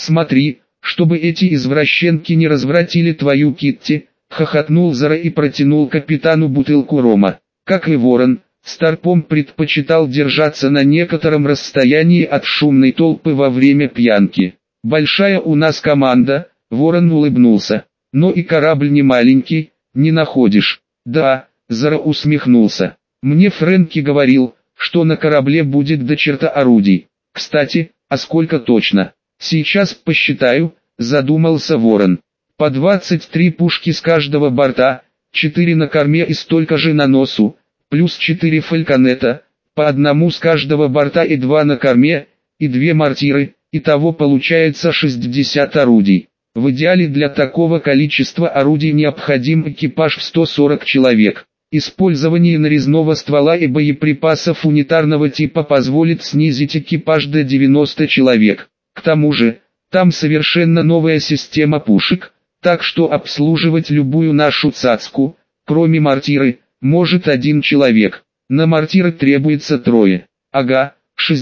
Смотри, чтобы эти извращенки не развратили твою Китти, хохотнул Зара и протянул капитану бутылку рома. Как и Ворон, Старпом предпочитал держаться на некотором расстоянии от шумной толпы во время пьянки. «Большая у нас команда», — Ворон улыбнулся. «Но и корабль не маленький, не находишь?» «Да», — Зара усмехнулся. «Мне Фрэнки говорил, что на корабле будет до черта орудий. Кстати, а сколько точно?» «Сейчас посчитаю», — задумался Ворон. «По 23 пушки с каждого борта, 4 на корме и столько же на носу, плюс 4 фальконета, по одному с каждого борта и 2 на корме, и 2 мортиры, итого получается 60 орудий. В идеале для такого количества орудий необходим экипаж в 140 человек. Использование нарезного ствола и боеприпасов унитарного типа позволит снизить экипаж до 90 человек. К тому же, там совершенно новая система пушек, так что обслуживать любую нашу цацку, кроме мортиры, может один человек. На мортиры требуется 3. Ага,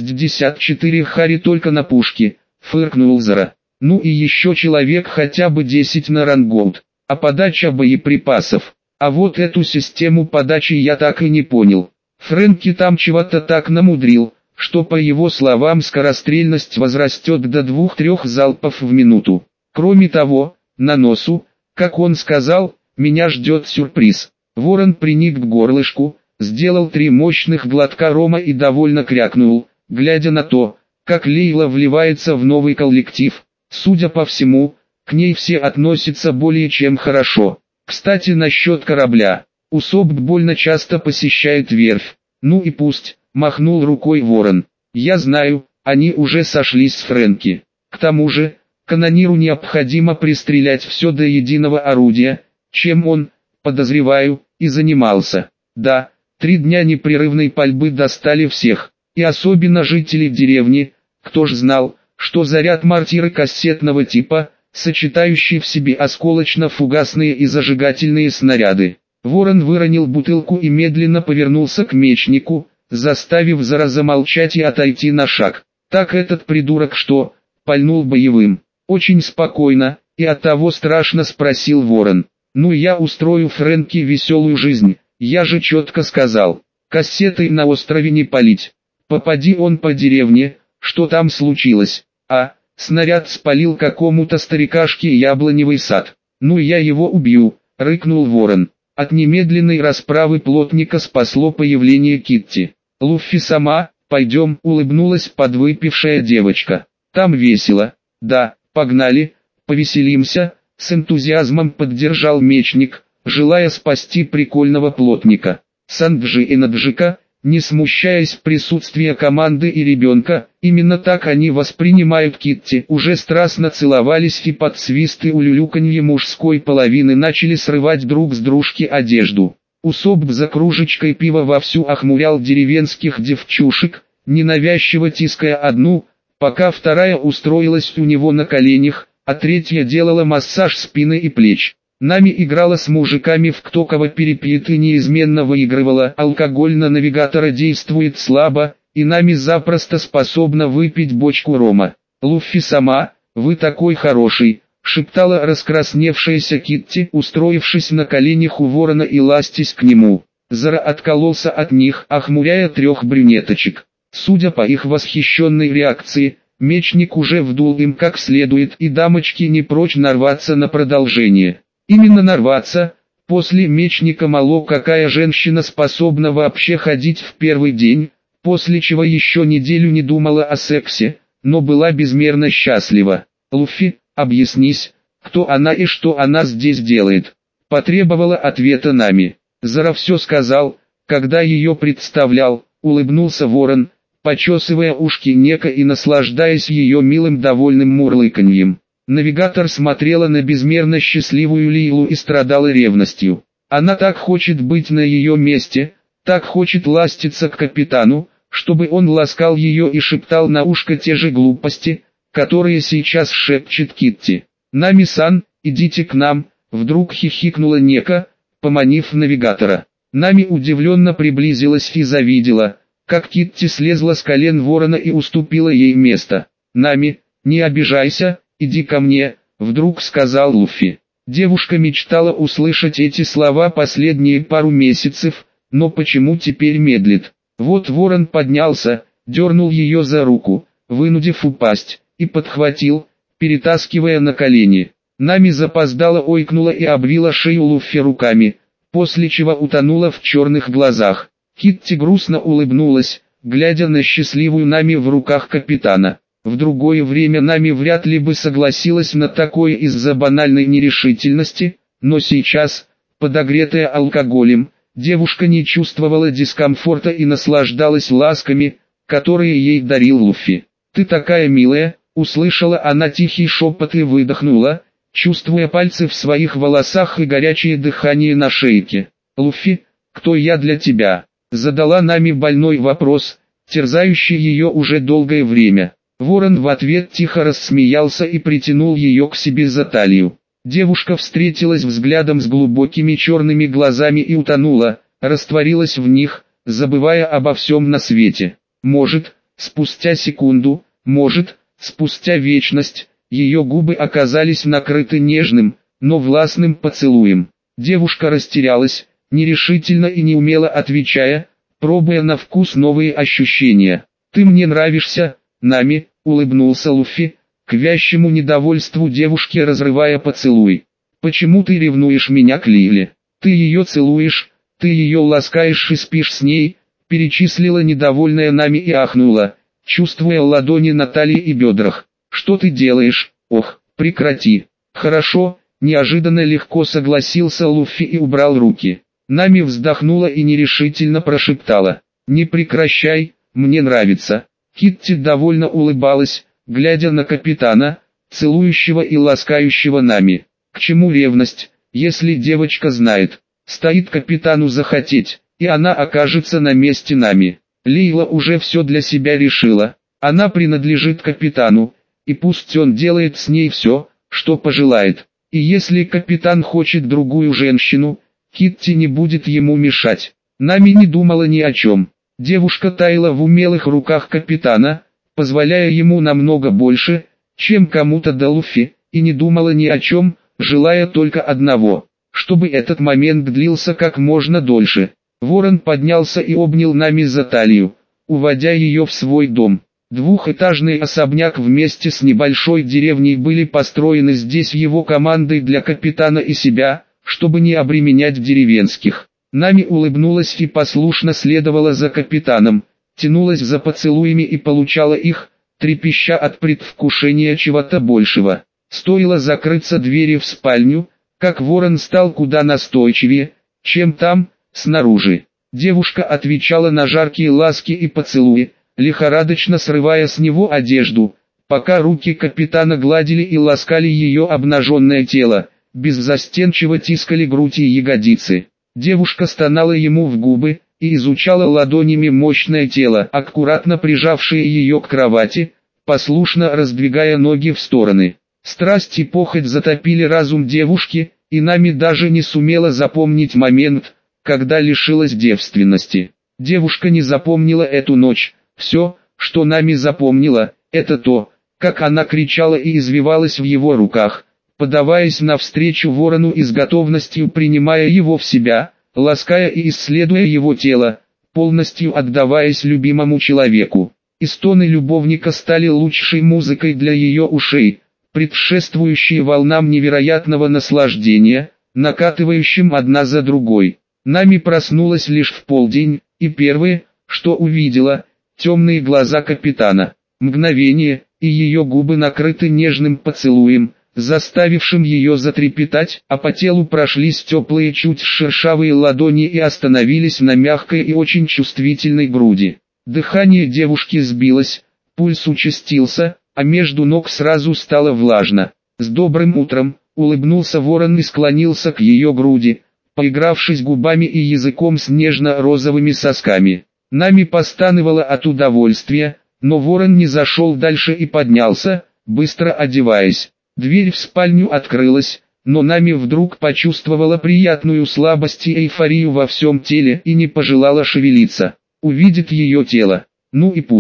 64 хари только на пушки, фыркнул Зара. Ну и еще человек хотя бы 10 на рангоут. А подача боеприпасов? А вот эту систему подачи я так и не понял. Фрэнки там чего-то так намудрил, что по его словам скорострельность возрастет до 2-3 залпов в минуту. Кроме того, на носу, как он сказал, меня ждет сюрприз. Ворон приник к горлышку, сделал 3 мощных глотка рома и довольно крякнул, глядя на то, как Лейла вливается в новый коллектив. Судя по всему, к ней все относятся более чем хорошо. Кстати, насчет корабля. Усопт больно часто посещает верфь. Ну и пусть, махнул рукой Ворон. Я знаю, они уже сошлись с Фрэнки. К тому же, канониру необходимо пристрелять все до единого орудия, чем он, подозреваю, и занимался. Да, 3 дня непрерывной пальбы достали всех, и особенно жителей деревни. Кто ж знал, что заряд мортиры кассетного типа, сочетающий в себе осколочно-фугасные и зажигательные снаряды. Ворон выронил бутылку и медленно повернулся к мечнику, заставив Зара замолчать и отойти на шаг. Так этот придурок что, пальнул боевым? Очень спокойно, и оттого страшно спросил Ворон. Ну я устрою Фрэнки веселую жизнь, я же четко сказал, кассетой на острове не палить. Попади он по деревне, что там случилось? Снаряд спалил какому-то старикашке яблоневый сад. Ну я его убью, рыкнул Ворон. От немедленной расправы плотника спасло появление Китти. Луффи сама, пойдем, улыбнулась подвыпившая девочка. Там весело. Да, погнали, повеселимся, с энтузиазмом поддержал мечник, желая спасти прикольного плотника. Санджи и Наджика, не смущаясь присутствия команды и ребенка, именно так они воспринимают Китти, уже страстно целовались и под свисты улюлюканье мужской половины начали срывать друг с дружки одежду. Усопт за кружечкой пива вовсю охмурял деревенских девчушек, ненавязчиво тиская одну, пока вторая устроилась у него на коленях, а третья делала массаж спины и плеч. Нами играла с мужиками в кто кого перепьет и неизменно выигрывала. Алкоголь на навигатора действует слабо, и Нами запросто способна выпить бочку рома. Луффи сама, вы такой хороший, шептала раскрасневшаяся Китти, устроившись на коленях у Ворона и ластясь к нему. Зара откололся от них, охмуряя 3 брюнеточек. Судя по их восхищенной реакции, мечник уже вдул им как следует, и дамочки не прочь нарваться на продолжение. Именно нарваться, после мечника мало какая женщина способна вообще ходить в первый день, после чего еще неделю не думала о сексе, но была безмерно счастлива. Луффи, объяснись, кто она и что она здесь делает? Потребовала ответа Нами. Зара все сказал, когда ее представлял, улыбнулся Ворон, почесывая ушки Нека и наслаждаясь ее милым довольным мурлыканьем. Навигатор смотрела на безмерно счастливую Лейлу и страдала ревностью. Она так хочет быть на ее месте, так хочет ластиться к капитану, чтобы он ласкал ее и шептал на ушко те же глупости, которые сейчас шепчет Китти. «Нами-сан, идите к нам», вдруг хихикнула Нека, поманив навигатора. Нами удивленно приблизилась и завидела, как Китти слезла с колен Ворона и уступила ей место. «Нами, не обижайся», «Иди ко мне», — вдруг сказал Луффи. Девушка мечтала услышать эти слова последние пару месяцев, но почему теперь медлит? Вот ворон поднялся, дернул ее за руку, вынудив упасть, и подхватил, перетаскивая на колени. Нами запоздала ойкнула и обвила шею Луффи руками, после чего утонула в черных глазах. Китти грустно улыбнулась, глядя на счастливую Нами в руках капитана. В другое время Нами вряд ли бы согласилась на такое из-за банальной нерешительности, но сейчас, подогретая алкоголем, девушка не чувствовала дискомфорта и наслаждалась ласками, которые ей дарил Луффи. «Ты такая милая», — услышала она тихий шепот и выдохнула, чувствуя пальцы в своих волосах и горячее дыхание на шейке. «Луффи, кто я для тебя?» — задала Нами больной вопрос, терзающий ее уже долгое время. Ворон в ответ тихо рассмеялся и притянул ее к себе за талию. Девушка встретилась взглядом с глубокими черными глазами и утонула, растворилась в них, забывая обо всем на свете. Может, спустя секунду, может, спустя вечность, ее губы оказались накрыты нежным, но властным поцелуем. Девушка растерялась, нерешительно и неумело отвечая, пробуя на вкус новые ощущения. «Ты мне нравишься, Нами», — улыбнулся Луффи, к вящему недовольству девушки разрывая поцелуй. «Почему ты ревнуешь меня к Лиле? Ты ее целуешь, ты ее ласкаешь и спишь с ней», — перечислила недовольная Нами и ахнула, чувствуя ладони на талии и бедрах. «Что ты делаешь? Ох, прекрати». «Хорошо», — неожиданно легко согласился Луффи и убрал руки. Нами вздохнула и нерешительно прошептала: «Не прекращай, мне нравится». Китти довольно улыбалась, глядя на капитана, целующего и ласкающего Нами. К чему ревность, если девочка знает, стоит капитану захотеть, и она окажется на месте Нами. Лейла уже все для себя решила, она принадлежит капитану, и пусть он делает с ней все, что пожелает. И если капитан хочет другую женщину, Китти не будет ему мешать. Нами не думала ни о чем. Девушка таяла в умелых руках капитана, позволяя ему намного больше, чем кому-то до Луффи, и не думала ни о чем, желая только одного, чтобы этот момент длился как можно дольше. Ворон поднялся и обнял Нами за талию, уводя ее в свой дом. Двухэтажный особняк вместе с небольшой деревней были построены здесь его командой для капитана и себя, чтобы не обременять деревенских. Нами улыбнулась и послушно следовала за капитаном, тянулась за поцелуями и получала их, трепеща от предвкушения чего-то большего. Стоило закрыться двери в спальню, как ворон стал куда настойчивее, чем там, снаружи. Девушка отвечала на жаркие ласки и поцелуи, лихорадочно срывая с него одежду, пока руки капитана гладили и ласкали ее обнаженное тело, беззастенчиво тискали грудь и ягодицы. Девушка стонала ему в губы и изучала ладонями мощное тело, аккуратно прижавшее ее к кровати, послушно раздвигая ноги в стороны. Страсть и похоть затопили разум девушки, и Нами даже не сумела запомнить момент, когда лишилась девственности. Девушка не запомнила эту ночь. Все, что Нами запомнила, это то, как она кричала и извивалась в его руках, подаваясь навстречу ворону и с готовностью принимая его в себя, лаская и исследуя его тело, полностью отдаваясь любимому человеку. И стоны любовника стали лучшей музыкой для ее ушей, предшествующие волнам невероятного наслаждения, накатывающим одна за другой. Нами проснулась лишь в полдень, и первое, что увидела, темные глаза капитана. Мгновение, и ее губы накрыты нежным поцелуем, заставившим ее затрепетать, а по телу прошлись теплые чуть шершавые ладони и остановились на мягкой и очень чувствительной груди. Дыхание девушки сбилось, пульс участился, а между ног сразу стало влажно. «С добрым утром», — улыбнулся ворон и склонился к ее груди, поигравшись губами и языком с нежно-розовыми сосками. Нами постановала от удовольствия, но ворон не зашел дальше и поднялся, быстро одеваясь. Дверь в спальню открылась, но Нами вдруг почувствовала приятную слабость и эйфорию во всем теле и не пожелала шевелиться. Увидит ее тело. Ну и пусть.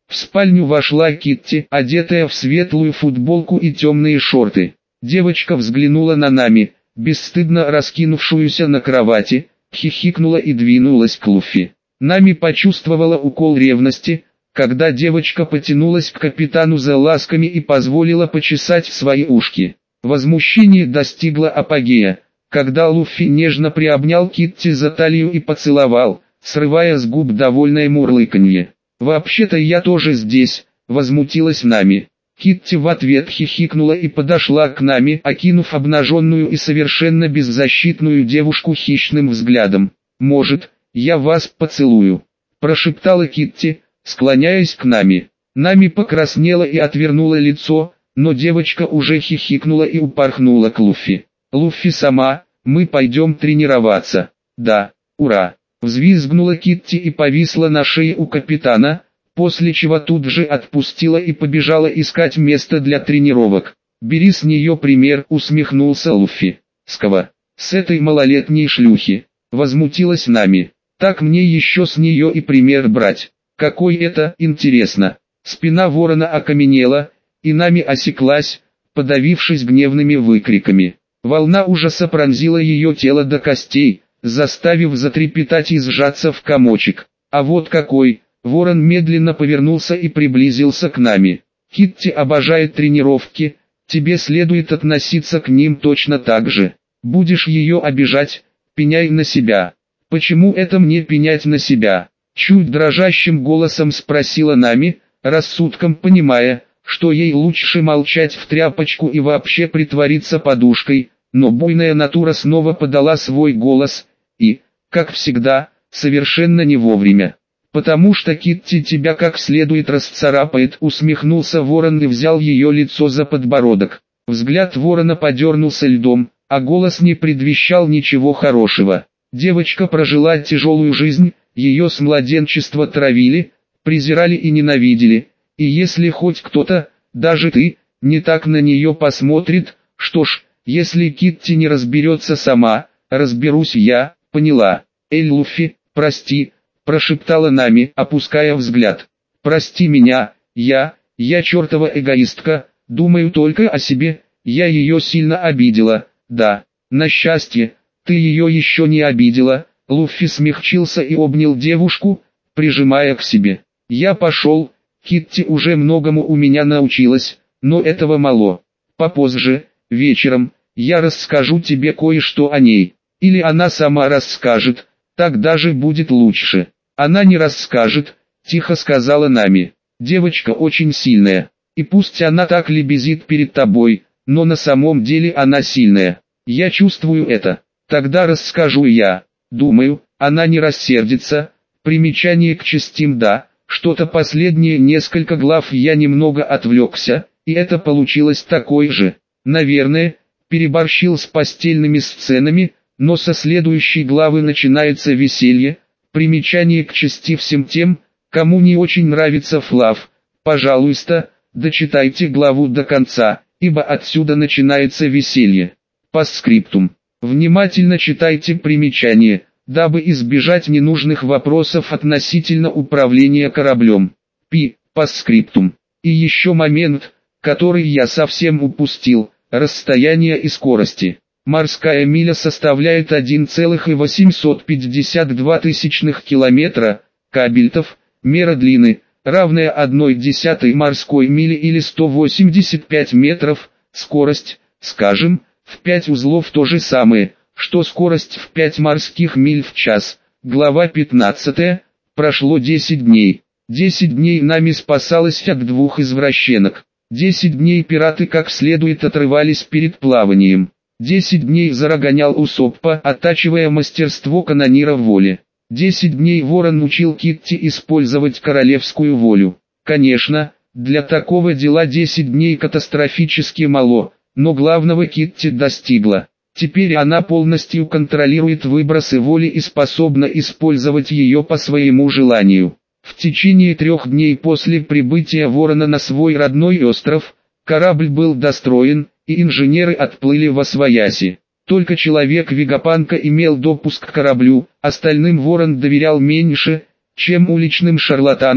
В спальню вошла Китти, одетая в светлую футболку и темные шорты. Девочка взглянула на Нами, бесстыдно раскинувшуюся на кровати, хихикнула и двинулась к Луффи. Нами почувствовала укол ревности, когда девочка потянулась к капитану за ласками и позволила почесать свои ушки. Возмущение достигло апогея, когда Луффи нежно приобнял Китти за талию и поцеловал, срывая с губ довольное мурлыканье. «Вообще-то я тоже здесь», — возмутилась Нами. Китти в ответ хихикнула и подошла к Нами, окинув обнаженную и совершенно беззащитную девушку хищным взглядом. «Может, я вас поцелую?» – прошептала Китти, склоняясь к Нами. Нами покраснела и отвернула лицо, но девочка уже хихикнула и упорхнула к Луффи. «Луффи сама, мы пойдем тренироваться». «Да, ура!» – взвизгнула Китти и повисла на шее у капитана, после чего тут же отпустила и побежала искать место для тренировок. «Бери с нее пример», – усмехнулся Луффи. «Скова, с этой малолетней шлюхи», – возмутилась Нами. «Так мне еще с нее и пример брать. Какой это, интересно». Спина ворона окаменела, и Нами осеклась, подавившись гневными выкриками. Волна ужаса пронзила ее тело до костей, заставив затрепетать и сжаться в комочек. А вот какой! Ворон медленно повернулся и приблизился к Нами. «Китти обожает тренировки, тебе следует относиться к ним точно так же. Будешь ее обижать, пеняй на себя». «Почему это мне пенять на себя?» Чуть дрожащим голосом спросила Нами, рассудком понимая, что ей лучше молчать в тряпочку и вообще притвориться подушкой, но буйная натура снова подала свой голос, и, как всегда, совершенно не вовремя. «Потому что Китти тебя как следует расцарапает», — усмехнулся ворон и взял ее лицо за подбородок. Взгляд ворона подернулся льдом, а голос не предвещал ничего хорошего. Девочка прожила тяжелую жизнь, ее с младенчества травили, презирали и ненавидели, и если хоть кто-то, даже ты, не так на нее посмотрит, что ж, если Китти не разберется сама, разберусь я, поняла. «Эй, Луффи, прости», — прошептала Нами, опуская взгляд. «Прости меня, я чертова эгоистка, думаю только о себе, я ее сильно обидела, да, на счастье, ты ее еще не обидела». Луффи смягчился и обнял девушку, прижимая к себе. «Я пошел, Китти уже многому у меня научилась, но этого мало. Попозже, вечером, я расскажу тебе кое-что о ней. Или она сама расскажет, так даже будет лучше». «Она не расскажет», — тихо сказала Нами. «Девочка очень сильная, и пусть она так лебезит перед тобой, но на самом деле она сильная. Я чувствую это. Тогда расскажу я. Думаю, она не рассердится». Примечание к частям «да». Что-то последние несколько глав я немного отвлекся, и это получилось такой же. Наверное, переборщил с постельными сценами, но со следующей главы начинается веселье. Примечание к части всем тем, кому не очень нравится Флав. Пожалуйста, дочитайте главу до конца, ибо отсюда начинается веселье. Постскриптум. Внимательно читайте примечание, дабы избежать ненужных вопросов относительно управления кораблем. Постскриптум. И еще момент, который я совсем упустил, расстояние и скорости. Морская миля составляет 1,852 километра, кабельтов, мера длины, равная 1/10 морской мили или 185 метров, скорость, скажем, в 5 узлов то же самое, что скорость в 5 морских миль в час. Глава 15. Прошло 10 дней. 10 дней Нами спасалась от 2 извращенок. 10 дней пираты как следует отрывались перед плаванием. 10 дней зарагонял Усоппа, оттачивая мастерство канонира в воле. 10 дней ворон учил Китти использовать королевскую волю. Конечно, для такого дела 10 дней катастрофически мало, но главного Китти достигла. Теперь она полностью контролирует выбросы воли и способна использовать ее по своему желанию. В течение 3 дней после прибытия ворона на свой родной остров, корабль был достроен, и инженеры отплыли восвояси. Только человек Вегапанка имел допуск к кораблю, остальным ворон доверял меньше, чем уличным шарлатанкам,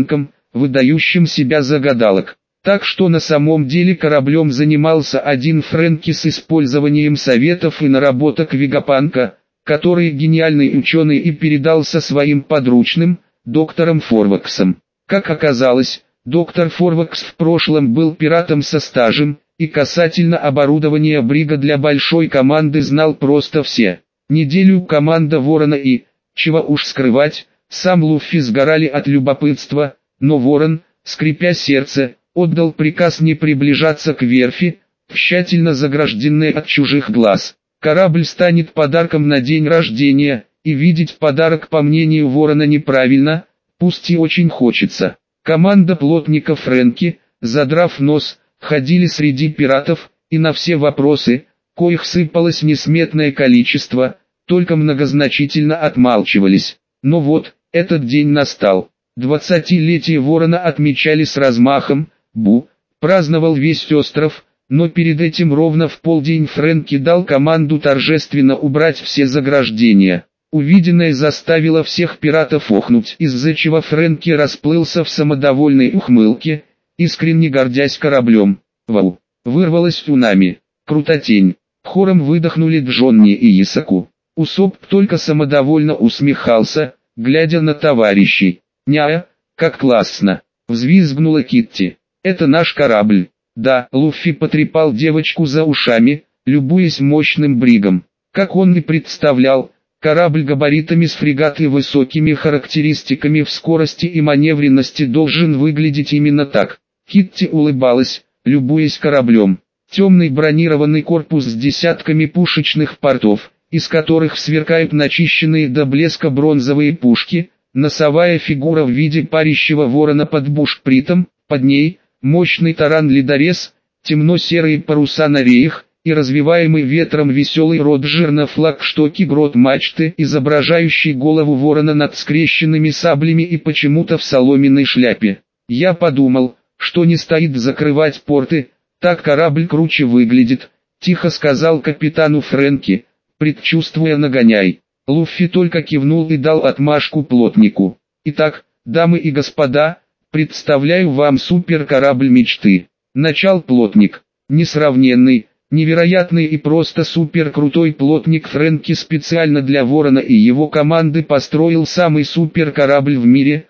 выдающим себя за гадалок. Так что на самом деле кораблем занимался один Фрэнки с использованием советов и наработок Вегапанка, который гениальный ученый и передал со своим подручным, доктором Форваксом. Как оказалось, доктор Форвакс в прошлом был пиратом со стажем, и касательно оборудования брига для большой команды знал просто все. Неделю команда Ворона и, чего уж скрывать, сам Луффи сгорали от любопытства, но Ворон, скрипя сердце, отдал приказ не приближаться к верфи, тщательно загражденной от чужих глаз. Корабль станет подарком на день рождения, и видеть подарок, по мнению Ворона, неправильно, пусть и очень хочется. Команда плотника Фрэнки, задрав нос, ходили среди пиратов, и на все вопросы, коих сыпалось несметное количество, только многозначительно отмалчивались. Но вот, этот день настал. 20-летие Ворона отмечали с размахом, праздновал весь остров, но перед этим ровно в полдень Фрэнки дал команду торжественно убрать все заграждения. Увиденное заставило всех пиратов охнуть, из-за чего Фрэнки расплылся в самодовольной ухмылке, искренне гордясь кораблем. «Вау!» вырвалось у нами. «Крутотень!» Хором выдохнули Джонни и Исаку. Усоп только самодовольно усмехался, глядя на товарищей. «Ня, как классно!» взвизгнула Китти. «Это наш корабль!» Да, Луффи потрепал девочку за ушами, любуясь мощным бригом. Как он и представлял, корабль габаритами с фрегат и высокими характеристиками в скорости и маневренности должен выглядеть именно так. Китти улыбалась, любуясь кораблем. Темный бронированный корпус с десятками пушечных портов, из которых сверкают начищенные до блеска бронзовые пушки, носовая фигура в виде парящего ворона под бушпритом, под ней мощный таран-ледорез, темно-серые паруса на реях и развиваемый ветром веселый роджер на флагштоке грот мачты, изображающий голову ворона над скрещенными саблями и почему-то в соломенной шляпе. Я подумал, что не стоит закрывать порты, так корабль круче выглядит, тихо сказал капитану Фрэнки, предчувствуя нагоняй. Луффи только кивнул и дал отмашку плотнику. Итак, дамы и господа, представляю вам суперкорабль мечты. Начал плотник. Несравненный, невероятный и просто суперкрутой плотник Фрэнки специально для Ворона и его команды построил самый суперкорабль в мире,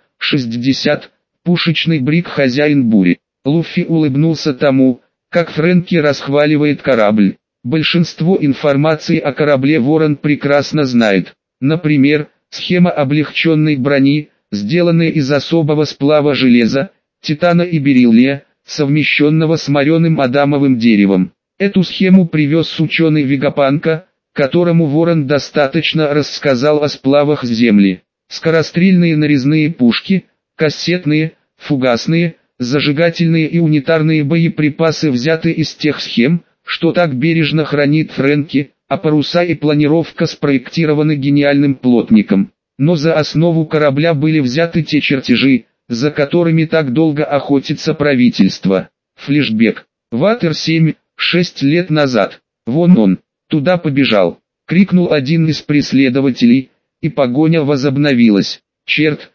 60, пушечный бриг «Хозяин бури». Луффи улыбнулся тому, как Фрэнки расхваливает корабль. Большинство информации о корабле Ворон прекрасно знает. Например, схема облегченной брони, сделанная из особого сплава железа, титана и бериллия, совмещенного с мореным адамовым деревом. Эту схему привез ученый Вегапанка, которому Ворон достаточно рассказал о сплавах с Земли. Скорострельные нарезные пушки, кассетные, фугасные, зажигательные и унитарные боеприпасы взяты из тех схем, что так бережно хранит Фрэнки, а паруса и планировка спроектированы гениальным плотником. Но за основу корабля были взяты те чертежи, за которыми так долго охотится правительство. Флешбэк. Ватер-7, 6 лет назад. Вон он, туда побежал. Крикнул один из преследователей, и погоня возобновилась. Черт,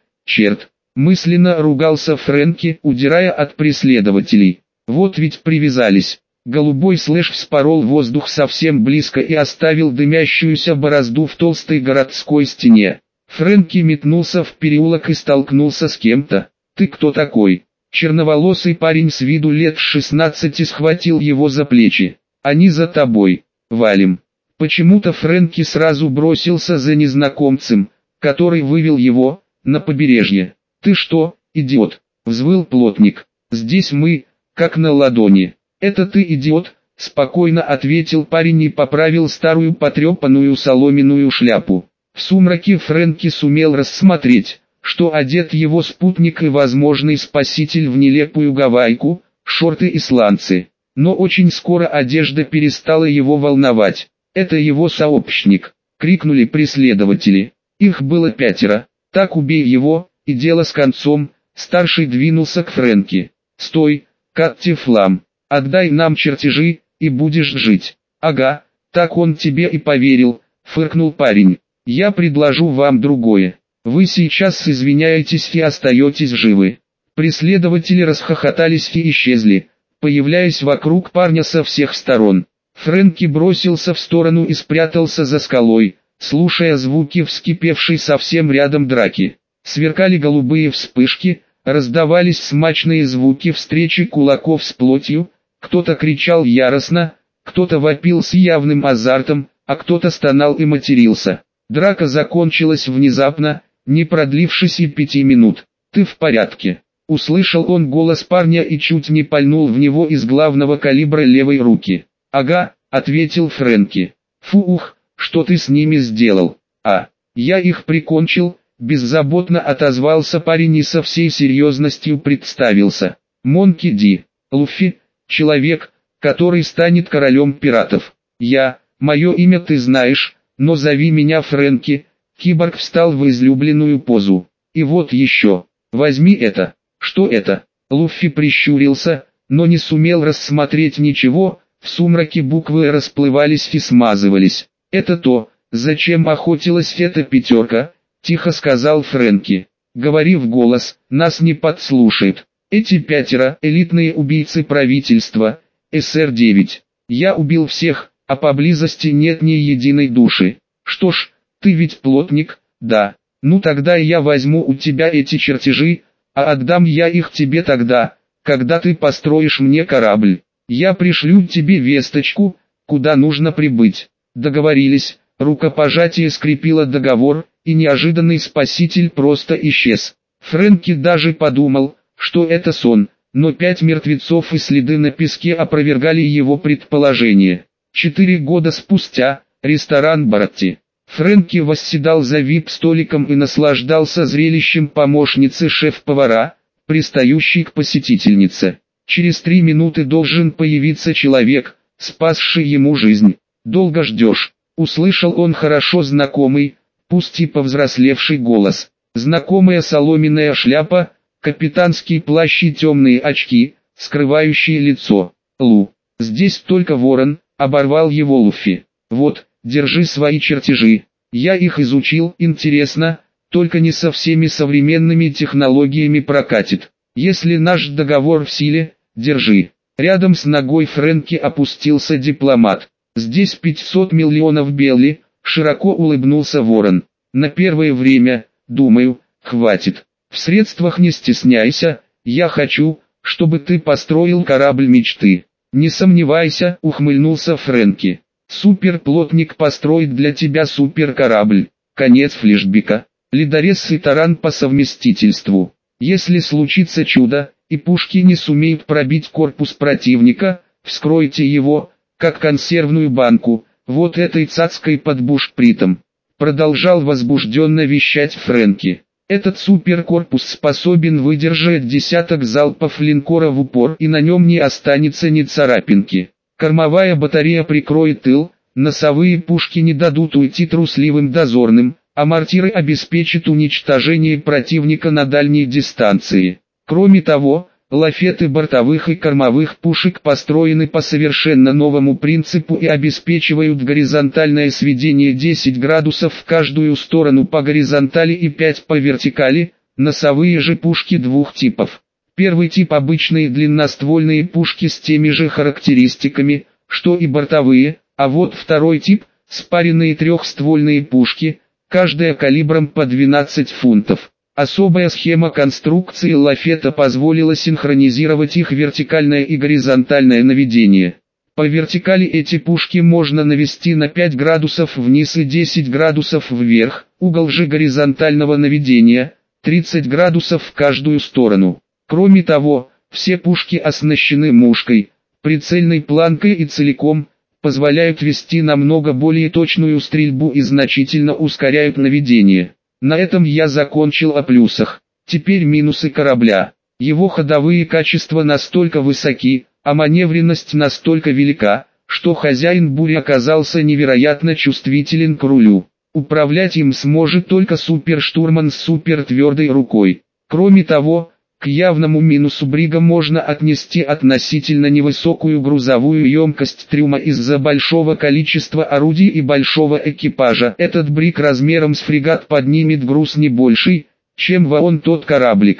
мысленно ругался Фрэнки, удирая от преследователей. Вот ведь привязались. Голубой слэш вспорол воздух совсем близко и оставил дымящуюся борозду в толстой городской стене. Фрэнки метнулся в переулок и столкнулся с кем-то. «Ты кто такой?» Черноволосый парень с виду лет 16 схватил его за плечи. «Они за тобой. Валим». Почему-то Фрэнки сразу бросился за незнакомцем, который вывел его на побережье. «Ты что, идиот?» — взвыл плотник. «Здесь мы, как на ладони». «Это ты идиот», — спокойно ответил парень и поправил старую потрепанную соломенную шляпу. В сумраке Фрэнки сумел рассмотреть, что одет его спутник и возможный спаситель в нелепую гавайку, шорты и сланцы. Но очень скоро одежда перестала его волновать. «Это его сообщник», — крикнули преследователи. Их было 5. «Так убей его, и дело с концом», — старший двинулся к Фрэнки. «Стой, Катти Флам. Отдай нам чертежи, и будешь жить». «Ага, так он тебе и поверил», — фыркнул парень. «Я предложу вам другое. Вы сейчас извиняетесь и остаетесь живы. Преследователи расхохотались и исчезли, появляясь вокруг парня со всех сторон. Фрэнки бросился в сторону и спрятался за скалой, слушая звуки вскипевшей совсем рядом драки. Сверкали голубые вспышки, раздавались смачные звуки встречи кулаков с плотью, кто-то кричал яростно, кто-то вопил с явным азартом, а кто-то стонал и матерился. Драка закончилась внезапно, не продлившись и 5 минут. «Ты в порядке?» Услышал он голос парня и чуть не пальнул в него из главного калибра левой руки. «Ага», — ответил Фрэнки. «Фух, что ты с ними сделал?» Я их прикончил», — беззаботно отозвался парень и со всей серьезностью представился. «Монки Ди, Луффи, человек, который станет королем пиратов. Мое имя ты знаешь, но зови меня Фрэнки». Киборг встал в излюбленную позу. «И вот еще, возьми это». «Что это?» Луффи прищурился, но не сумел рассмотреть ничего, в сумраке буквы расплывались и смазывались. «Это то, зачем охотилась эта пятерка», — тихо сказал Фрэнки. «Говори в голос, нас не подслушает. Эти 5 элитные убийцы правительства, СР-9. Я убил всех, а поблизости нет ни единой души. Что ж, ты ведь плотник, да? Ну тогда я возьму у тебя эти чертежи, а отдам я их тебе тогда, когда ты построишь мне корабль. Я пришлю тебе весточку, куда нужно прибыть». Договорились, рукопожатие скрепило договор, и неожиданный спаситель просто исчез. Фрэнки даже подумал, что это сон, но 5 мертвецов и следы на песке опровергали его предположение. 4 года спустя, ресторан Баратти. Фрэнки восседал за вип-столиком и наслаждался зрелищем помощницы шеф-повара, пристающей к посетительнице. Через 3 минуты должен появиться человек, спасший ему жизнь. «Долго ждешь?» — услышал он хорошо знакомый, пусть и повзрослевший голос. Знакомая соломенная шляпа, капитанский плащ и темные очки, скрывающие лицо. «Лу, здесь только ворон», — оборвал его Луффи. «Вот, держи свои чертежи. Я их изучил, интересно, только не со всеми современными технологиями прокатит. Если наш договор в силе, держи». Рядом с ногой Фрэнки опустился дипломат. «Здесь 500 миллионов белли», — широко улыбнулся ворон. «На первое время, думаю, хватит. В средствах не стесняйся, я хочу, чтобы ты построил корабль мечты». «Не сомневайся», — ухмыльнулся Фрэнки. «Суперплотник построит для тебя суперкорабль». Конец флешбека. Ледорез и таран по совместительству. Если случится чудо, и пушки не сумеют пробить корпус противника, вскройте его, как консервную банку, вот этой цацкой под бушпритом. Продолжал возбужденно вещать Фрэнки. Этот суперкорпус способен выдержать десяток залпов линкора в упор, и на нем не останется ни царапинки. Кормовая батарея прикроет тыл, носовые пушки не дадут уйти трусливым дозорным, а мортиры обеспечат уничтожение противника на дальней дистанции. Кроме того, лафеты бортовых и кормовых пушек построены по совершенно новому принципу и обеспечивают горизонтальное сведение 10 градусов в каждую сторону по горизонтали и 5 по вертикали, носовые же пушки двух типов. Первый тип — обычные длинноствольные пушки с теми же характеристиками, что и бортовые, а вот второй тип — спаренные трехствольные пушки, каждая калибром по 12 фунтов. Особая схема конструкции лафета позволила синхронизировать их вертикальное и горизонтальное наведение. По вертикали эти пушки можно навести на 5 градусов вниз и 10 градусов вверх, угол же горизонтального наведения – 30 градусов в каждую сторону. Кроме того, все пушки оснащены мушкой, прицельной планкой и целиком, позволяют вести намного более точную стрельбу и значительно ускоряют наведение. На этом я закончил о плюсах. Теперь минусы корабля. Его ходовые качества настолько высоки, а маневренность настолько велика, что хозяин бури оказался невероятно чувствителен к рулю. Управлять им сможет только суперштурман с супертвердой рукой. Кроме того, к явному минусу брига можно отнести относительно невысокую грузовую емкость трюма из-за большого количества орудий и большого экипажа. Этот бриг размером с фрегат поднимет груз не больший, чем вон тот кораблик.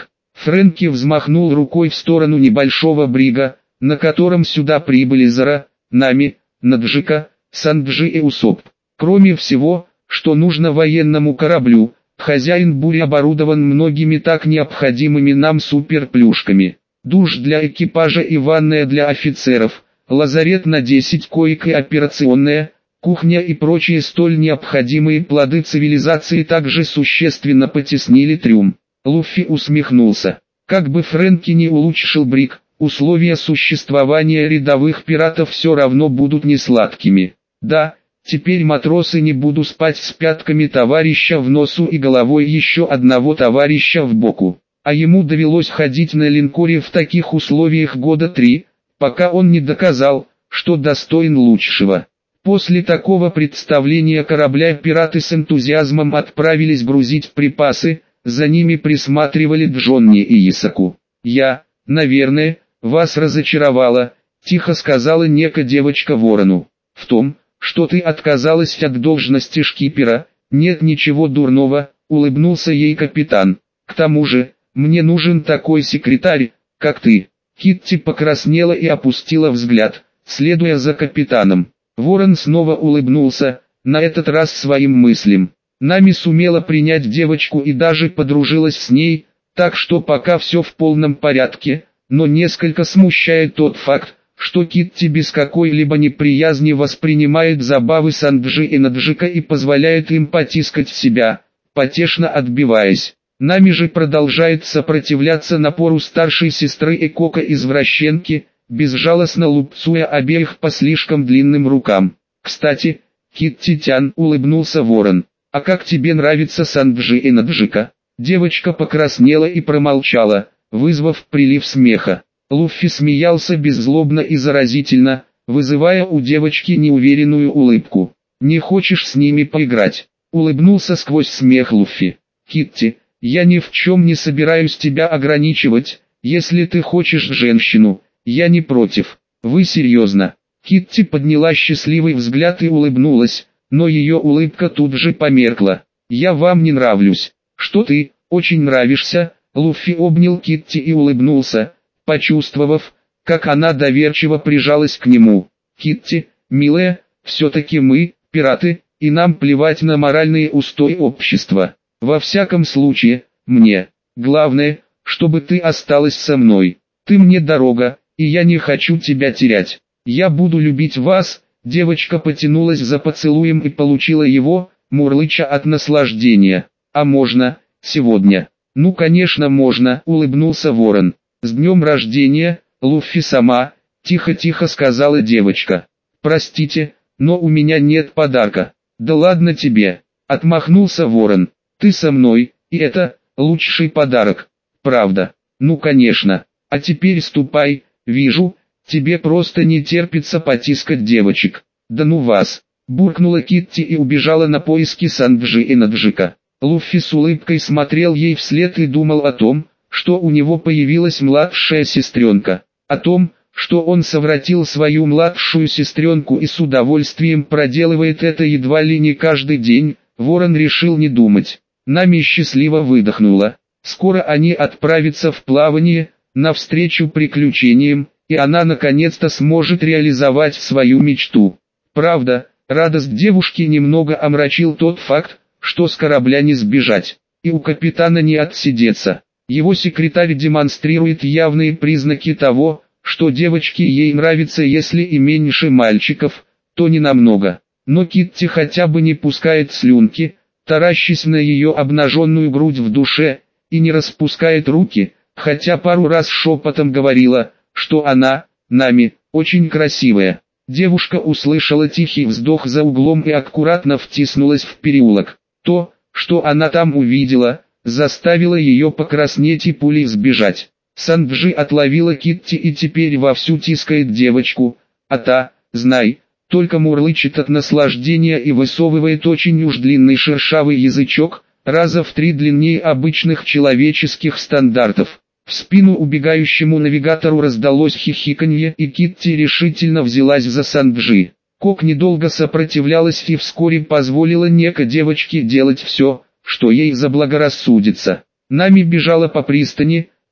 Фрэнки взмахнул рукой в сторону небольшого брига, на котором сюда прибыли Зара, Нами, Наджика, Санджи и Усоп. Кроме всего, что нужно военному кораблю, хозяин бури оборудован многими так необходимыми нам суперплюшками. Душ для экипажа и ванная для офицеров, лазарет на 10 коек и операционная, кухня и прочие столь необходимые плоды цивилизации также существенно потеснили трюм. Луффи усмехнулся. Как бы Фрэнки не улучшил бриг, условия существования рядовых пиратов все равно будут несладкими. Да, теперь матросы не будут спать с пятками товарища в носу и головой еще одного товарища в боку. А ему довелось ходить на линкоре в таких условиях года 3, пока он не доказал, что достоин лучшего. После такого представления корабля пираты с энтузиазмом отправились грузить припасы, за ними присматривали Джонни и Исаку. «Я, наверное, вас разочаровала», — тихо сказала некая девочка Ворону. «В том, что ты отказалась от должности шкипера, нет ничего дурного», — улыбнулся ей капитан. «К тому же, мне нужен такой секретарь, как ты». Китти покраснела и опустила взгляд, следуя за капитаном. Ворон снова улыбнулся, на этот раз своим мыслям. Нами сумела принять девочку и даже подружилась с ней, так что пока все в полном порядке, но несколько смущает тот факт, что Китти без какой-либо неприязни воспринимает забавы Санджи и Наджика и позволяет им потискать себя, потешно отбиваясь. Нами же продолжает сопротивляться напору старшей сестры Экока-извращенки, безжалостно лупцуя обеих по слишком длинным рукам. «Кстати, Китти-тян», — улыбнулся Ворон, — «а как тебе нравится Санджи и Наджика?» Девочка покраснела и промолчала, вызвав прилив смеха. Луффи смеялся беззлобно и заразительно, вызывая у девочки неуверенную улыбку. «Не хочешь с ними поиграть?» — улыбнулся сквозь смех Луффи. «Китти, я ни в чем не собираюсь тебя ограничивать, если ты хочешь женщину, я не против». «Вы серьезно?» Китти подняла счастливый взгляд и улыбнулась, но ее улыбка тут же померкла. «Я вам не нравлюсь». «Что ты, очень нравишься?» Луффи обнял Китти и улыбнулся, почувствовав, как она доверчиво прижалась к нему. «Китти, милая, все-таки мы, пираты, и нам плевать на моральные устои общества. Во всяком случае, мне. Главное, чтобы ты осталась со мной. Ты мне дорога, и я не хочу тебя терять. Я буду любить вас». Девочка потянулась за поцелуем и получила его, мурлыча от наслаждения. «А можно, сегодня?» «Ну конечно можно», — улыбнулся Ворон. «С днем рождения, Луффи сама», — тихо-тихо сказала девочка. «Простите, но у меня нет подарка». «Да ладно тебе», — отмахнулся Ворон. «Ты со мной, и это лучший подарок». «Правда?» «Ну конечно. А теперь ступай, вижу, тебе просто не терпится потискать девочек». «Да ну вас», — буркнула Китти и убежала на поиски Санджи и Наджика. Луффи с улыбкой смотрел ей вслед и думал о том, что у него появилась младшая сестренка. О том, что он совратил свою младшую сестренку и с удовольствием проделывает это едва ли не каждый день, Ворон решил не думать. Нами счастливо выдохнула. Скоро они отправятся в плавание, навстречу приключениям, и она наконец-то сможет реализовать свою мечту. Правда, радость девушки немного омрачил тот факт, что с корабля не сбежать, и у капитана не отсидеться. Его секретарь демонстрирует явные признаки того, что девочке ей нравится, если и меньше мальчиков, то не намного. Но Китти хотя бы не пускает слюнки, таращась на ее обнаженную грудь в душе, и не распускает руки, хотя пару раз шепотом говорила, что она, Нами, очень красивая. Девушка услышала тихий вздох за углом и аккуратно втиснулась в переулок. То, что она там увидела, заставило ее покраснеть и пулей сбежать. Санджи отловила Китти и теперь вовсю тискает девочку, а та, знай, только мурлычет от наслаждения и высовывает очень уж длинный шершавый язычок, раза в 3 длиннее обычных человеческих стандартов. В спину убегающему навигатору раздалось хихиканье, и Китти решительно взялась за Санджи. Кок недолго сопротивлялась и вскоре позволила некой девочке делать все, что ей заблагорассудится. Нами бежала по пристани,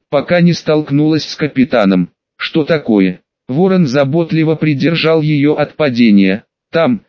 пока не столкнулась с капитаном. Что такое? Ворон заботливо придержал ее от падения. Там.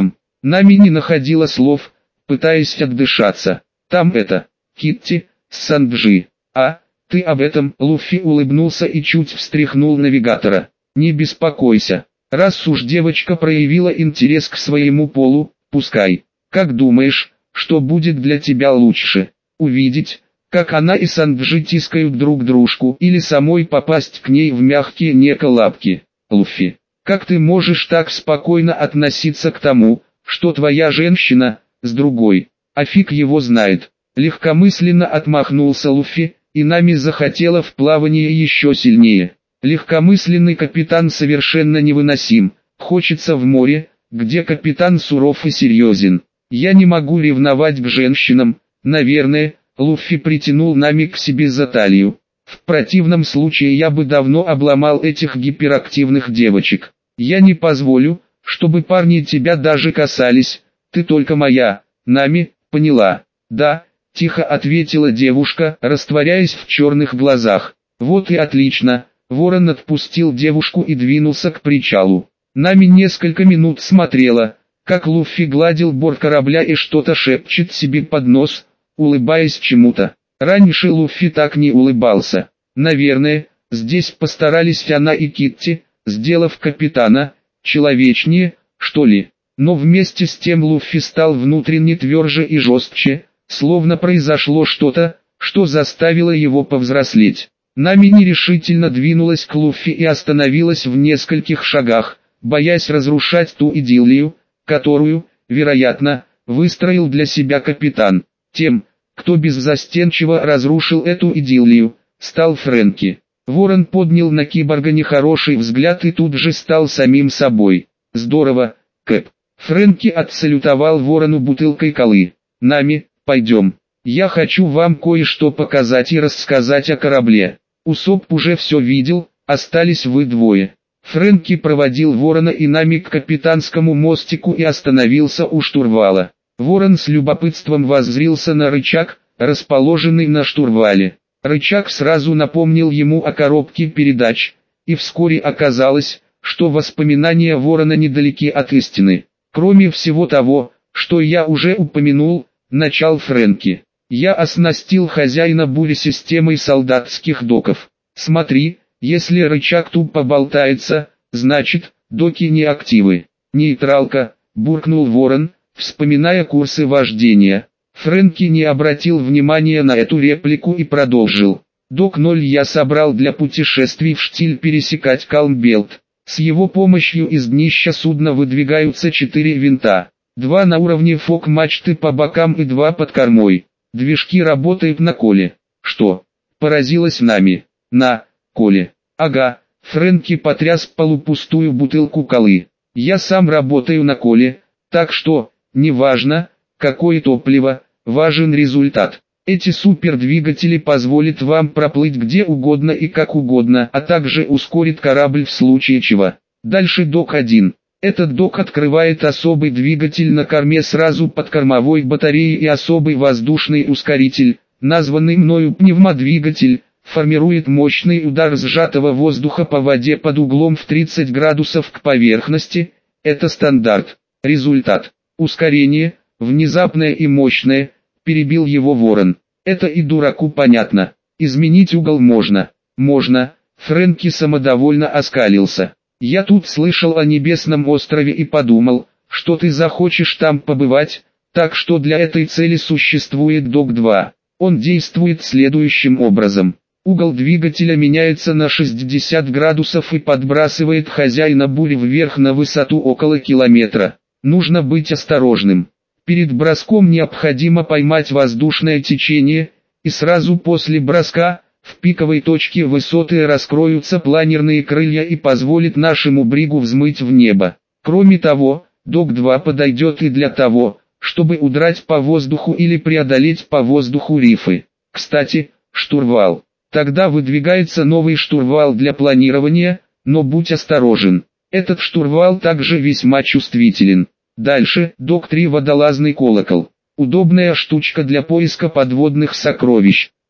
Нами не находила слов, пытаясь отдышаться. Там это. Китти, с Санджи. А, ты об этом? Луффи улыбнулся и чуть встряхнул навигатора. Не беспокойся. Раз уж девочка проявила интерес к своему полу, пускай. Как думаешь, что будет для тебя лучше? Увидеть, как она и Санджи тискают друг дружку, или самой попасть к ней в мягкие неколапки? Луффи, как ты можешь так спокойно относиться к тому, что твоя женщина, с другой? А фиг его знает. Легкомысленно отмахнулся Луффи, и Нами захотела в плавание еще сильнее. Легкомысленный капитан совершенно невыносим, хочется в море, где капитан суров и серьезен. Я не могу ревновать к женщинам, наверное. Луффи притянул Нами к себе за талию. В противном случае я бы давно обломал этих гиперактивных девочек. Я не позволю, чтобы парни тебя даже касались, ты только моя. Нами, поняла? Да, тихо ответила девушка, растворяясь в черных глазах. Вот и отлично. Ворон отпустил девушку и двинулся к причалу. Нами несколько минут смотрела, как Луффи гладил борт корабля и что-то шепчет себе под нос, улыбаясь чему-то. Раньше Луффи так не улыбался. Наверное, здесь постарались она и Китти, сделав капитана человечнее, что ли. Но вместе с тем Луффи стал внутренне тверже и жестче, словно произошло что-то, что заставило его повзрослеть. Нами нерешительно двинулась к Луффи и остановилась в нескольких шагах, боясь разрушать ту идиллию, которую, вероятно, выстроил для себя капитан. Тем, кто беззастенчиво разрушил эту идиллию, стал Фрэнки. Ворон поднял на киборга нехороший взгляд и тут же стал самим собой. «Здорово, Кэп». Фрэнки отсалютовал ворону бутылкой колы. «Нами, пойдем. Я хочу вам кое-что показать и рассказать о корабле. Усоп уже все видел, остались вы двое». Фрэнки проводил ворона и Нами к капитанскому мостику и остановился у штурвала. Ворон с любопытством воззрился на рычаг, расположенный на штурвале. Рычаг сразу напомнил ему о коробке передач, и вскоре оказалось, что воспоминания Ворона недалеки от истины. «Кроме всего того, что я уже упомянул», — начал Фрэнки, — «я оснастил хозяина бури системой солдатских доков. Смотри, если рычаг тупо болтается, значит, доки неактивы». «Нейтралка», — буркнул Ворон, вспоминая курсы вождения. Фрэнки не обратил внимания на эту реплику и продолжил. «Док 0 я собрал для путешествий в штиль пересекать Калмбелт. С его помощью из днища судна выдвигаются 4 винта. 2 на уровне фок-мачты по бокам и 2 под кормой. Движки работают на коле». «Что?» — поразилась Нами. «На коле». «Ага». Фрэнки потряс полупустую бутылку колы. «Я сам работаю на коле, так что, неважно, какое топливо, важен результат. Эти супердвигатели позволят вам проплыть где угодно и как угодно, а также ускорит корабль в случае чего». Дальше док 1. Этот док открывает особый двигатель на корме сразу под кормовой батареей и особый воздушный ускоритель, названный мною пневмодвигатель, формирует мощный удар сжатого воздуха по воде под углом в 30 градусов к поверхности. Это стандарт. Результат. Ускорение, внезапное и мощное, перебил его Ворон. Это и дураку понятно. Изменить угол можно. Можно. Фрэнки самодовольно оскалился. Я тут слышал о небесном острове и подумал, что ты захочешь там побывать, так что для этой цели существует док 2. Он действует следующим образом. Угол двигателя меняется на 60 градусов и подбрасывает хозяина бури вверх на высоту около километра. Нужно быть осторожным. Перед броском необходимо поймать воздушное течение, и сразу после броска, в пиковой точке высоты раскроются планерные крылья и позволит нашему бригу взмыть в небо. Кроме того, док 2 подойдет и для того, чтобы удрать по воздуху или преодолеть по воздуху рифы. Кстати, штурвал. Тогда выдвигается новый штурвал для планирования, но будь осторожен. Этот штурвал также весьма чувствителен. Дальше, док 3 водолазный колокол. Удобная штучка для поиска подводных сокровищ.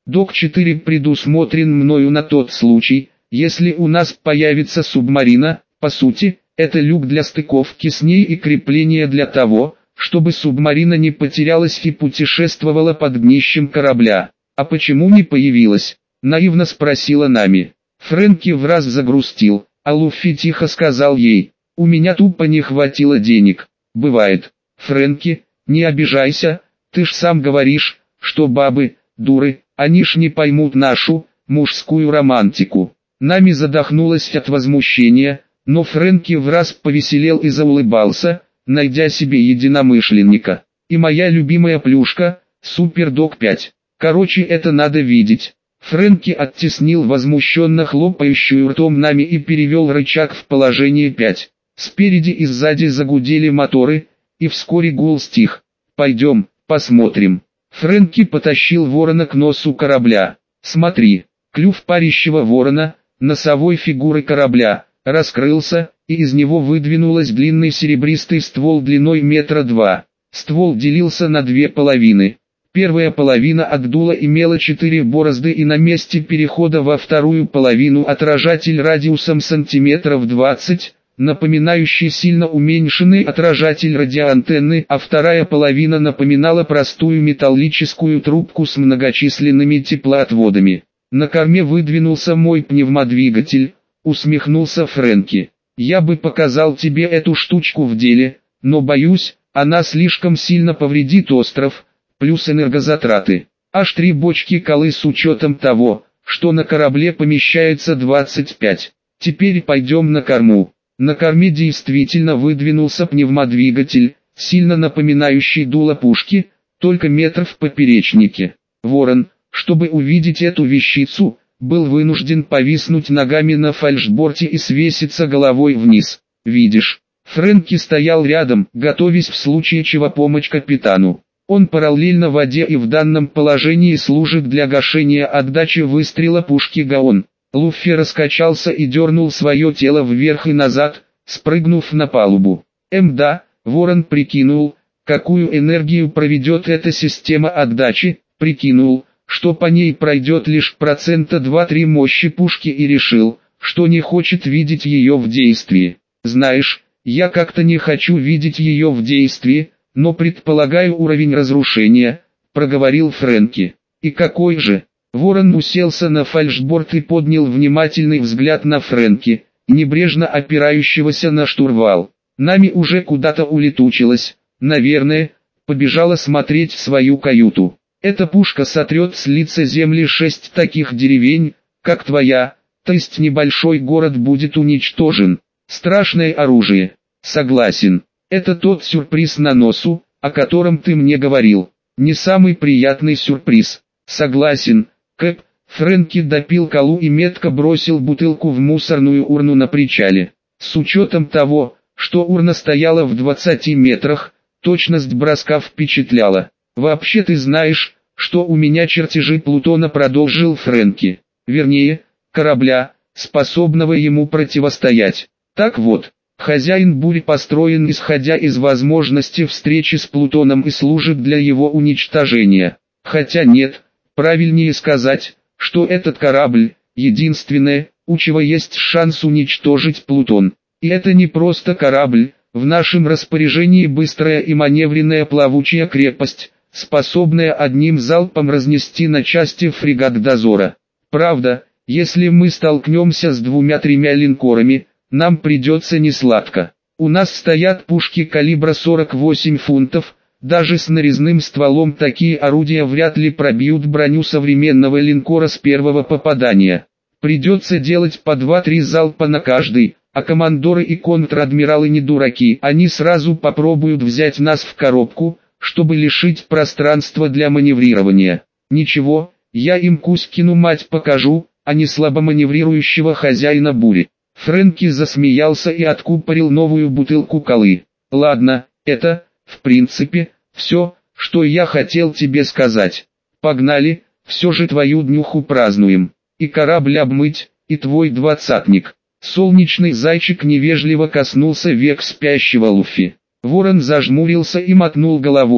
Док 4 предусмотрен мною на тот случай, если у нас появится субмарина, по сути, это люк для стыковки с ней и крепление для того, чтобы субмарина не потерялась и путешествовала под днищем корабля. А почему не появилась? Наивно спросила Нами. Фрэнки враз загрустил, а Луффи тихо сказал ей: «У меня тупо не хватило денег». «Бывает. Фрэнки, не обижайся, ты ж сам говоришь, что бабы, дуры, они ж не поймут нашу, мужскую романтику». Нами задохнулась от возмущения, но Фрэнки враз повеселел и заулыбался, найдя себе единомышленника. «И моя любимая плюшка, Супердог 5. Короче, это надо видеть». Фрэнки оттеснил возмущенно хлопающую ртом Нами и перевел рычаг в положение 5. Спереди и сзади загудели моторы, и вскоре гул стих. «Пойдем, посмотрим». Фрэнки потащил ворона к носу корабля. «Смотри». Клюв парящего ворона, носовой фигуры корабля, раскрылся, и из него выдвинулась длинный серебристый ствол длиной 2 метра. Ствол делился на две половины. Первая половина от дула имела 4 борозды, и на месте перехода во вторую половину отражатель радиусом сантиметров 20, напоминающий сильно уменьшенный отражатель радиоантенны, а вторая половина напоминала простую металлическую трубку с многочисленными теплоотводами. «На корме выдвинулся мой пневмодвигатель», — усмехнулся Фрэнки. «Я бы показал тебе эту штучку в деле, но боюсь, она слишком сильно повредит остров, плюс энергозатраты. Аж 3 бочки колы с учетом того, что на корабле помещается 25. Теперь пойдем на корму». На корме действительно выдвинулся пневмодвигатель, сильно напоминающий дуло пушки, только метр в поперечнике. Ворон, чтобы увидеть эту вещицу, был вынужден повиснуть ногами на фальшборте и свеситься головой вниз. «Видишь?» Фрэнки стоял рядом, готовясь в случае чего помочь капитану. Он параллельно воде и в данном положении служит для гашения отдачи выстрела пушки Гаон. Луффи раскачался и дернул свое тело вверх и назад, спрыгнув на палубу. Да, Ворон прикинул, какую энергию проведет эта система отдачи, прикинул, что по ней пройдет лишь 2-3% мощи пушки, и решил, что не хочет видеть ее в действии. «Знаешь, я как-то не хочу видеть ее в действии, но предполагаю уровень разрушения», — проговорил Фрэнки. «И какой же?» Ворон уселся на фальшборд и поднял внимательный взгляд на Фрэнки, небрежно опирающегося на штурвал. Нами уже куда-то улетучилась, наверное, побежала смотреть в свою каюту. «Эта пушка сотрет с лица земли 6 таких деревень, как твоя, то есть небольшой город будет уничтожен. Страшное оружие». «Согласен. Это тот сюрприз на носу, о котором ты мне говорил. Не самый приятный сюрприз». «Согласен, Кэп». Фрэнки допил колу и метко бросил бутылку в мусорную урну на причале. С учетом того, что урна стояла в 20 метрах, точность броска впечатляла. «Вообще ты знаешь, что у меня чертежи Плутона», — продолжил Фрэнки. «Вернее, корабля, способного ему противостоять. Так вот, хозяин бури построен исходя из возможности встречи с Плутоном и служит для его уничтожения. Хотя нет, правильнее сказать, что этот корабль — единственное, у чего есть шанс уничтожить Плутон. И это не просто корабль, в нашем распоряжении быстрая и маневренная плавучая крепость, способная одним залпом разнести на части фрегат дозора. Правда, если мы столкнемся с 2-3 линкорами, нам придется несладко. У нас стоят пушки калибра 48 фунтов, даже с нарезным стволом такие орудия вряд ли пробьют броню современного линкора с первого попадания. Придется делать по 2-3 залпа на каждый, а командоры и контр-адмиралы не дураки, они сразу попробуют взять нас в коробку, чтобы лишить пространства для маневрирования. Ничего, я им Кузькину мать покажу, а не слабоманеврирующего хозяина бури». Фрэнки засмеялся и откупорил новую бутылку колы. «Ладно, это, в принципе, все, что я хотел тебе сказать. Погнали, все же твою днюху празднуем. И корабль обмыть, и твой двадцатник». Солнечный зайчик невежливо коснулся век спящего Луффи. Ворон зажмурился и мотнул головой,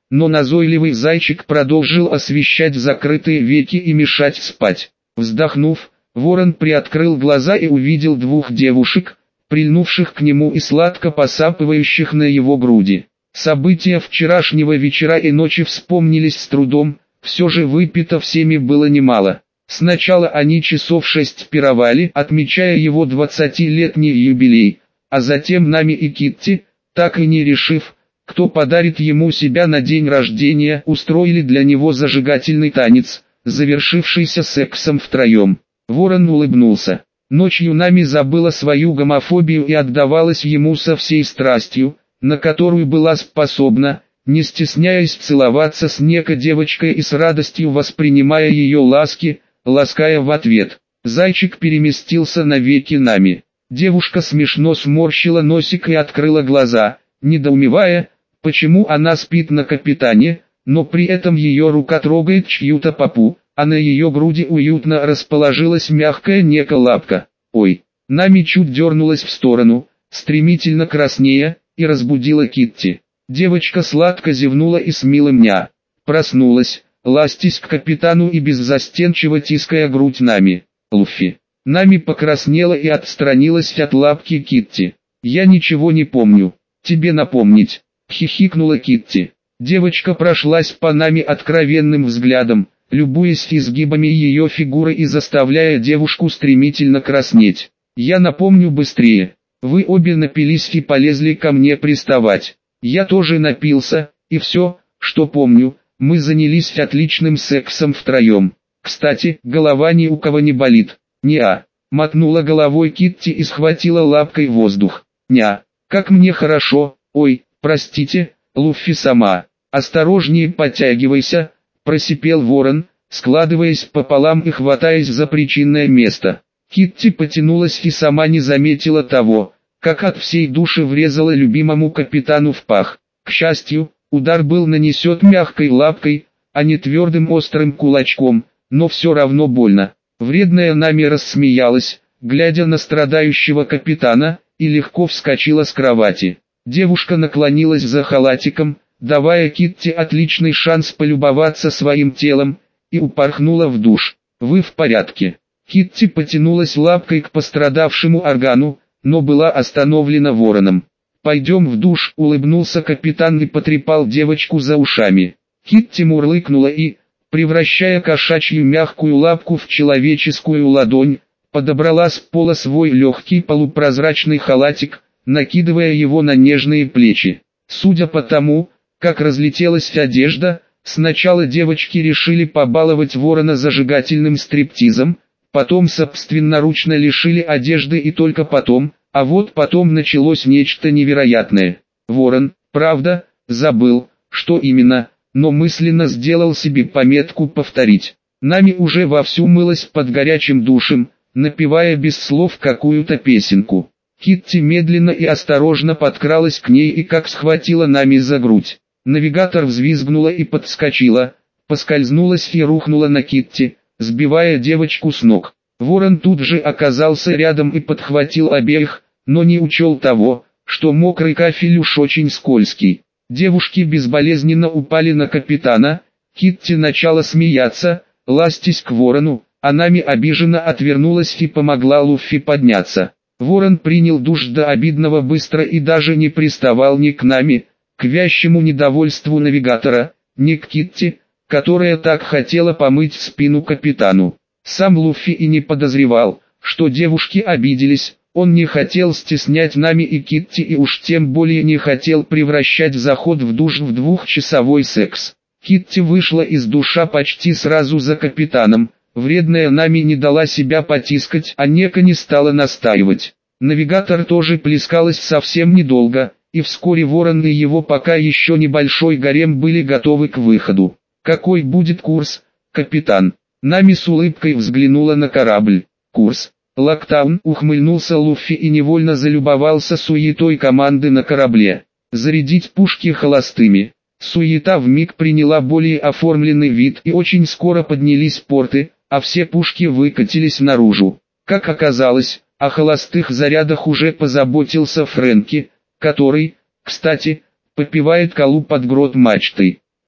но назойливый зайчик продолжил освещать закрытые веки и мешать спать. Вздохнув, ворон приоткрыл глаза и увидел двух девушек, прильнувших к нему и сладко посапывающих на его груди. События вчерашнего вечера и ночи вспомнились с трудом, все же выпито всеми было немало. Сначала они часов 6 пировали, отмечая его 20-летний юбилей, а затем Нами и Китти, так и не решив, кто подарит ему себя на день рождения, устроили для него зажигательный танец, завершившийся сексом втроем. Ворон улыбнулся. Ночью Нами забыла свою гомофобию и отдавалась ему со всей страстью, на которую была способна, не стесняясь целоваться с некой девочкой и с радостью воспринимая ее ласки, лаская в ответ. Зайчик переместился на веки Нами. Девушка смешно сморщила носик и открыла глаза, недоумевая, почему она спит на капитане, но при этом ее рука трогает чью-то попу, а на ее груди уютно расположилась мягкая некая лапка. Ой, Нами чуть дернулась в сторону, стремительно краснея, и разбудила Китти. Девочка сладко зевнула и с милым ня. Проснулась, ластясь к капитану и беззастенчиво тиская грудь Нами. Луффи. Нами покраснела и отстранилась от лапки Китти. «Я ничего не помню. Тебе напомнить?» — хихикнула Китти. Девочка прошлась по Нами откровенным взглядом, любуясь изгибами ее фигуры и заставляя девушку стремительно краснеть. «Я напомню быстрее. Вы обе напились и полезли ко мне приставать. Я тоже напился, и все, что помню, мы занялись отличным сексом втроем. Кстати, голова ни у кого не болит». «Неа», — мотнула головой Китти и схватила лапкой воздух. «Ня, как мне хорошо, ой, простите, Луффи сама. Осторожнее подтягивайся», — просипел ворон, складываясь пополам и хватаясь за причинное место. Китти потянулась и сама не заметила того, как от всей души врезала любимому капитану в пах. К счастью, удар был нанесен мягкой лапкой, а не твердым острым кулачком, но все равно больно. Вредная Нами рассмеялась, глядя на страдающего капитана, и легко вскочила с кровати. Девушка наклонилась за халатиком, давая Китти отличный шанс полюбоваться своим телом, и упорхнула в душ. «Вы в порядке?» Китти потянулась лапкой к пострадавшему органу, но была остановлена вороном. «Пойдем в душ», — улыбнулся капитан и потрепал девочку за ушами. Китти мурлыкнула и, превращая кошачью мягкую лапку в человеческую ладонь, подобрала с пола свой легкий полупрозрачный халатик, накидывая его на нежные плечи. Судя по тому, как разлетелась одежда, сначала девочки решили побаловать ворона зажигательным стриптизом, потом собственноручно лишили одежды и только потом, а вот потом началось нечто невероятное. Ворон, правда, забыл, что именно, но мысленно сделал себе пометку повторить. Нами уже вовсю мылась под горячим душем, напевая без слов какую-то песенку. Китти медленно и осторожно подкралась к ней и как схватила Нами за грудь. Навигатор взвизгнула и подскочила, поскользнулась и рухнула на Китти, сбивая девочку с ног. Ворон тут же оказался рядом и подхватил обеих, но не учел того, что мокрый кафель уж очень скользкий. Девушки безболезненно упали на капитана, Китти начала смеяться, ластясь к ворону, а Нами обиженно отвернулась и помогла Луффи подняться. Ворон принял душ до обидного быстро и даже не приставал ни к Нами, к вящему недовольству навигатора, ни к Китти, которая так хотела помыть спину капитану. Сам Луффи и не подозревал, что девушки обиделись. Он не хотел стеснять Нами и Китти и уж тем более не хотел превращать заход в душ в двухчасовой секс. Китти вышла из душа почти сразу за капитаном. Вредная Нами не дала себя потискать, а Нека не стала настаивать. Навигатор тоже плескалась совсем недолго, и вскоре ворон и его пока еще небольшой гарем были готовы к выходу. «Какой будет курс, капитан?» Нами с улыбкой взглянула на корабль. «Курс Локтаун», ухмыльнулся Луффи и невольно залюбовался суетой команды на корабле. «Зарядить пушки холостыми». Суета вмиг приняла более оформленный вид и очень скоро поднялись порты, а все пушки выкатились наружу. Как оказалось, о холостых зарядах уже позаботился Фрэнки, который, кстати, попивает колу под грот мачтой.